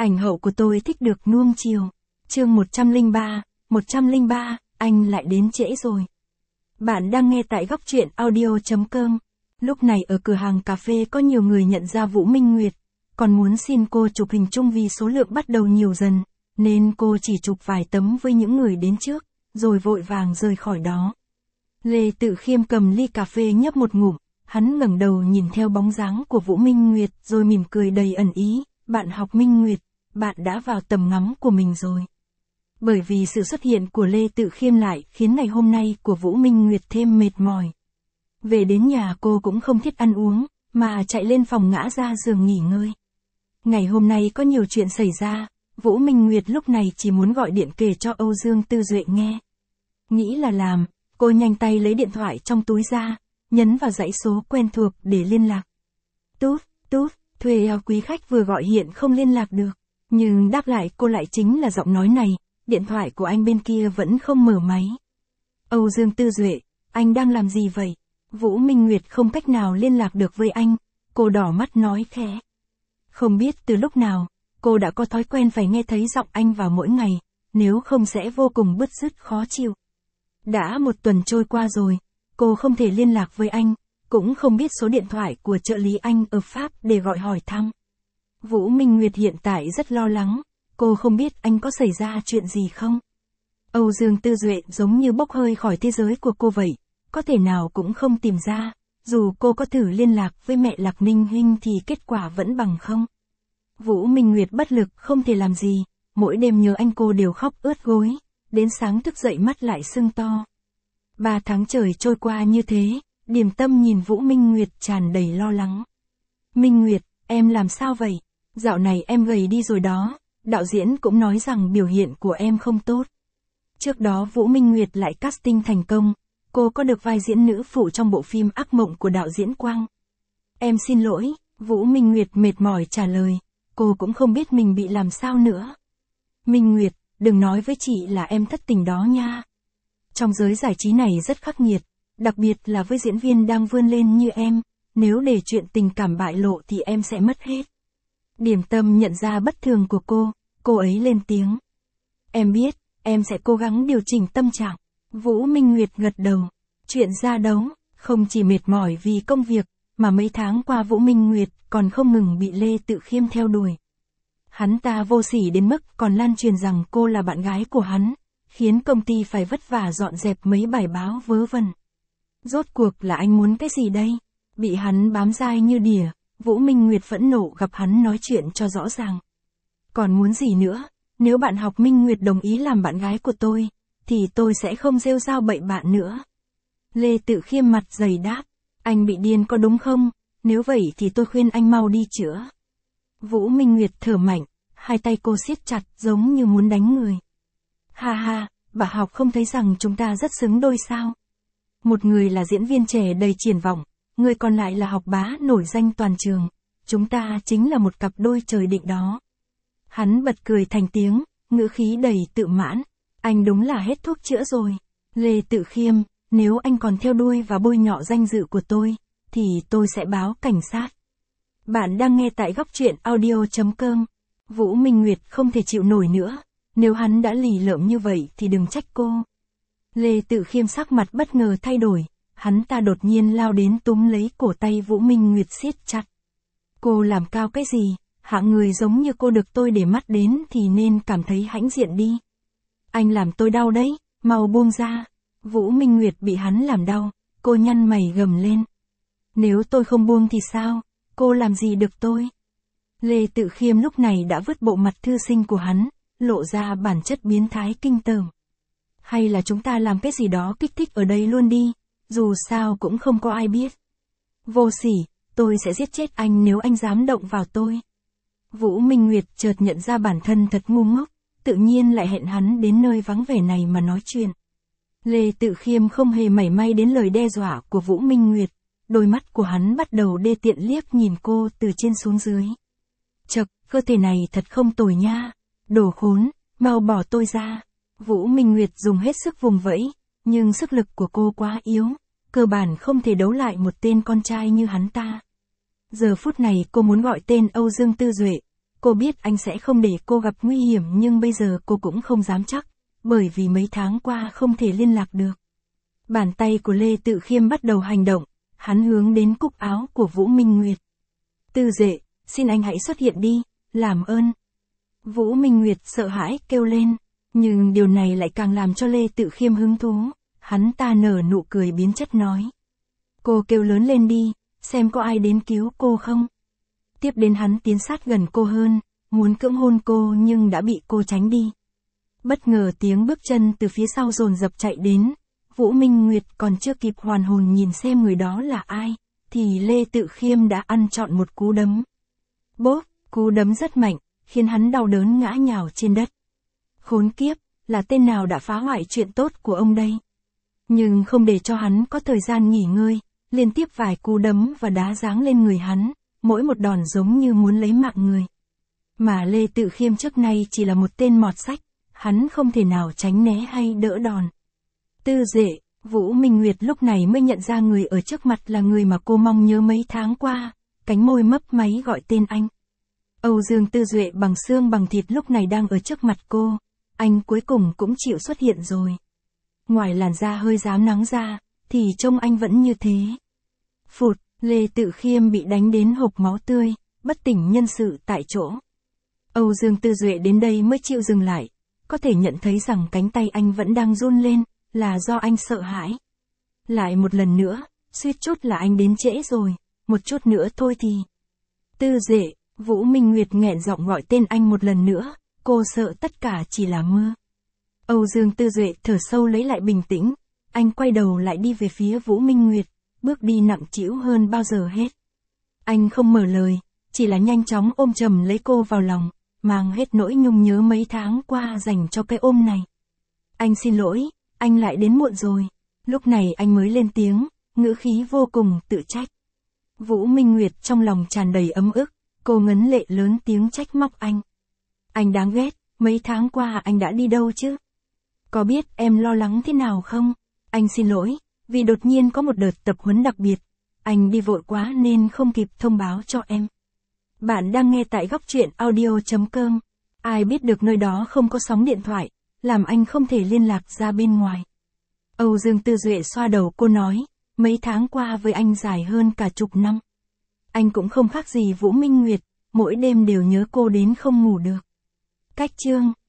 Ảnh hậu của tôi thích được nuông chiều. Chương 103, anh lại đến trễ rồi. Bạn đang nghe tại góc truyện audio.com. Lúc này ở cửa hàng cà phê có nhiều người nhận ra Vũ Minh Nguyệt, còn muốn xin cô chụp hình chung vì số lượng bắt đầu nhiều dần, nên cô chỉ chụp vài tấm với những người đến trước, rồi vội vàng rời khỏi đó. Lê Tự Khiêm cầm ly cà phê nhấp một ngụm, hắn ngẩng đầu nhìn theo bóng dáng của Vũ Minh Nguyệt rồi mỉm cười đầy ẩn ý, bạn học Minh Nguyệt, bạn đã vào tầm ngắm của mình rồi. Bởi vì sự xuất hiện của Lê Tự Khiêm lại khiến ngày hôm nay của Vũ Minh Nguyệt thêm mệt mỏi. Về đến nhà cô cũng không thích ăn uống, mà chạy lên phòng ngã ra giường nghỉ ngơi. Ngày hôm nay có nhiều chuyện xảy ra, Vũ Minh Nguyệt lúc này chỉ muốn gọi điện kể cho Âu Dương Tư Duệ nghe. Nghĩ là làm, cô nhanh tay lấy điện thoại trong túi ra, nhấn vào dãy số quen thuộc để liên lạc. Tút, thuê quý khách vừa gọi hiện không liên lạc được. Nhưng đáp lại cô lại chính là giọng nói này, điện thoại của anh bên kia vẫn không mở máy. Âu Dương Tư Duệ, anh đang làm gì vậy? Vũ Minh Nguyệt không cách nào liên lạc được với anh, cô đỏ mắt nói khẽ. Không biết từ lúc nào, cô đã có thói quen phải nghe thấy giọng anh vào mỗi ngày, nếu không sẽ vô cùng bứt rứt khó chịu. Đã một tuần trôi qua rồi, cô không thể liên lạc với anh, cũng không biết số điện thoại của trợ lý anh ở Pháp để gọi hỏi thăm. Vũ Minh Nguyệt hiện tại rất lo lắng, cô không biết anh có xảy ra chuyện gì không. Âu Dương Tư Duệ giống như bốc hơi khỏi thế giới của cô vậy, có thể nào cũng không tìm ra, dù cô có thử liên lạc với mẹ Lạc Ninh Hinh thì kết quả vẫn bằng không. Vũ Minh Nguyệt bất lực không thể làm gì, mỗi đêm nhớ anh cô đều khóc ướt gối, đến sáng thức dậy mắt lại sưng to. 3 tháng trời trôi qua như thế, Điềm Tâm nhìn Vũ Minh Nguyệt tràn đầy lo lắng. Minh Nguyệt, em làm sao vậy? Dạo này em gầy đi rồi đó, đạo diễn cũng nói rằng biểu hiện của em không tốt. Trước đó Vũ Minh Nguyệt lại casting thành công, cô có được vai diễn nữ phụ trong bộ phim Ác Mộng của đạo diễn Quang. Em xin lỗi, Vũ Minh Nguyệt mệt mỏi trả lời, cô cũng không biết mình bị làm sao nữa. Minh Nguyệt, đừng nói với chị là em thất tình đó nha. Trong giới giải trí này rất khắc nghiệt, đặc biệt là với diễn viên đang vươn lên như em, nếu để chuyện tình cảm bại lộ thì em sẽ mất hết. Điềm Tâm nhận ra bất thường của cô ấy lên tiếng. Em biết, em sẽ cố gắng điều chỉnh tâm trạng. Vũ Minh Nguyệt gật đầu. Chuyện ra đấu, không chỉ mệt mỏi vì công việc, mà mấy tháng qua Vũ Minh Nguyệt còn không ngừng bị Lê Tự Khiêm theo đuổi. Hắn ta vô sỉ đến mức còn lan truyền rằng cô là bạn gái của hắn, khiến công ty phải vất vả dọn dẹp mấy bài báo vớ vẩn. Rốt cuộc là anh muốn cái gì đây? Bị hắn bám dai như đỉa, Vũ Minh Nguyệt phẫn nộ gặp hắn nói chuyện cho rõ ràng. Còn muốn gì nữa? Nếu bạn học Minh Nguyệt đồng ý làm bạn gái của tôi, thì tôi sẽ không rêu rao bậy bạn nữa. Lê Tự Khiêm mặt dày đáp, anh bị điên có đúng không? Nếu vậy thì tôi khuyên anh mau đi chữa. Vũ Minh Nguyệt thở mạnh, hai tay cô siết chặt giống như muốn đánh người. Ha ha, bà học không thấy rằng chúng ta rất xứng đôi sao? Một người là diễn viên trẻ đầy triển vọng, người còn lại là học bá nổi danh toàn trường. Chúng ta chính là một cặp đôi trời định đó. Hắn bật cười thành tiếng, ngữ khí đầy tự mãn. Anh đúng là hết thuốc chữa rồi. Lê Tự Khiêm, nếu anh còn theo đuôi và bôi nhọ danh dự của tôi, thì tôi sẽ báo cảnh sát. Bạn đang nghe tại góc truyện audio.com. Vũ Minh Nguyệt không thể chịu nổi nữa. Nếu hắn đã lì lợm như vậy thì đừng trách cô. Lê Tự Khiêm sắc mặt bất ngờ thay đổi. Hắn ta đột nhiên lao đến túm lấy cổ tay Vũ Minh Nguyệt siết chặt. Cô làm cao cái gì? Hạng người giống như cô được tôi để mắt đến thì nên cảm thấy hãnh diện đi. Anh làm tôi đau đấy, mau buông ra. Vũ Minh Nguyệt bị hắn làm đau, cô nhăn mày gầm lên. Nếu tôi không buông thì sao? Cô làm gì được tôi? Lê Tự Khiêm lúc này đã vứt bộ mặt thư sinh của hắn, lộ ra bản chất biến thái kinh tởm. Hay là chúng ta làm cái gì đó kích thích ở đây luôn đi, dù sao cũng không có ai biết. Vô sỉ, tôi sẽ giết chết anh nếu anh dám động vào tôi. Vũ Minh Nguyệt chợt nhận ra bản thân thật ngu ngốc, tự nhiên lại hẹn hắn đến nơi vắng vẻ này mà nói chuyện. Lê Tự Khiêm không hề mảy may đến lời đe dọa của Vũ Minh Nguyệt, đôi mắt của hắn bắt đầu đê tiện liếc nhìn cô từ trên xuống dưới. Chậc, cơ thể này thật không tồi nha, đồ khốn, mau bỏ tôi ra. Vũ Minh Nguyệt dùng hết sức vùng vẫy, nhưng sức lực của cô quá yếu, cơ bản không thể đấu lại một tên con trai như hắn ta. Giờ phút này cô muốn gọi tên Âu Dương Tư Duệ, Cô biết anh sẽ không để cô gặp nguy hiểm nhưng bây giờ cô cũng không dám chắc, bởi vì mấy tháng qua không thể liên lạc được. Bàn tay của Lê Tự Khiêm bắt đầu hành động, hắn hướng đến cúc áo của Vũ Minh Nguyệt. Tư Duệ, xin anh hãy xuất hiện đi, làm ơn. Vũ Minh Nguyệt sợ hãi kêu lên, nhưng điều này lại càng làm cho Lê Tự Khiêm hứng thú, hắn ta nở nụ cười biến chất nói. Cô kêu lớn lên đi, xem có ai đến cứu cô không. Tiếp đến hắn tiến sát gần cô hơn, muốn cưỡng hôn cô nhưng đã bị cô tránh đi. Bất ngờ tiếng bước chân từ phía sau dồn dập chạy đến, Vũ Minh Nguyệt còn chưa kịp hoàn hồn nhìn xem người đó là ai, thì Lê Tự Khiêm đã ăn trọn một cú đấm. Bốp, cú đấm rất mạnh, khiến hắn đau đớn ngã nhào trên đất. Khốn kiếp, là tên nào đã phá hoại chuyện tốt của ông đây? Nhưng không để cho hắn có thời gian nghỉ ngơi, liên tiếp vài cú đấm và đá giáng lên người hắn, mỗi một đòn giống như muốn lấy mạng người. Mà Lê Tự Khiêm trước nay chỉ là một tên mọt sách, hắn không thể nào tránh né hay đỡ đòn. Tư Duệ, Vũ Minh Nguyệt lúc này mới nhận ra người ở trước mặt là người mà cô mong nhớ mấy tháng qua, cánh môi mấp máy gọi tên anh. Âu Dương Tư Duệ bằng xương bằng thịt lúc này đang ở trước mặt cô, anh cuối cùng cũng chịu xuất hiện rồi. Ngoài làn da hơi rám nắng ra, thì trông anh vẫn như thế. Phụt, Lê Tự Khiêm bị đánh đến hộc máu tươi, bất tỉnh nhân sự tại chỗ. Âu Dương Tư Duệ đến đây mới chịu dừng lại, có thể nhận thấy rằng cánh tay anh vẫn đang run lên, là do anh sợ hãi. Lại một lần nữa, suýt chút là anh đến trễ rồi, một chút nữa thôi thì. Tư Duệ, Vũ Minh Nguyệt nghẹn giọng gọi tên anh một lần nữa, cô sợ tất cả chỉ là mơ. Âu Dương Tư Duệ thở sâu lấy lại bình tĩnh, anh quay đầu lại đi về phía Vũ Minh Nguyệt, bước đi nặng trĩu hơn bao giờ hết. Anh không mở lời, chỉ là nhanh chóng ôm chầm lấy cô vào lòng, mang hết nỗi nhung nhớ mấy tháng qua dành cho cái ôm này. Anh xin lỗi, anh lại đến muộn rồi. Lúc này anh mới lên tiếng, ngữ khí vô cùng tự trách. Vũ Minh Nguyệt trong lòng tràn đầy ấm ức, cô ngấn lệ lớn tiếng trách móc anh. Anh đáng ghét, mấy tháng qua anh đã đi đâu chứ? Có biết em lo lắng thế nào không? Anh xin lỗi, vì đột nhiên có một đợt tập huấn đặc biệt, anh đi vội quá nên không kịp thông báo cho em. Bạn đang nghe tại góc truyện audio.com. Ai biết được nơi đó không có sóng điện thoại, làm anh không thể liên lạc ra bên ngoài. Âu Dương Tư Duệ xoa đầu cô nói, mấy tháng qua với anh dài hơn cả chục năm. Anh cũng không khác gì Vũ Minh Nguyệt, mỗi đêm đều nhớ cô đến không ngủ được. Cách chương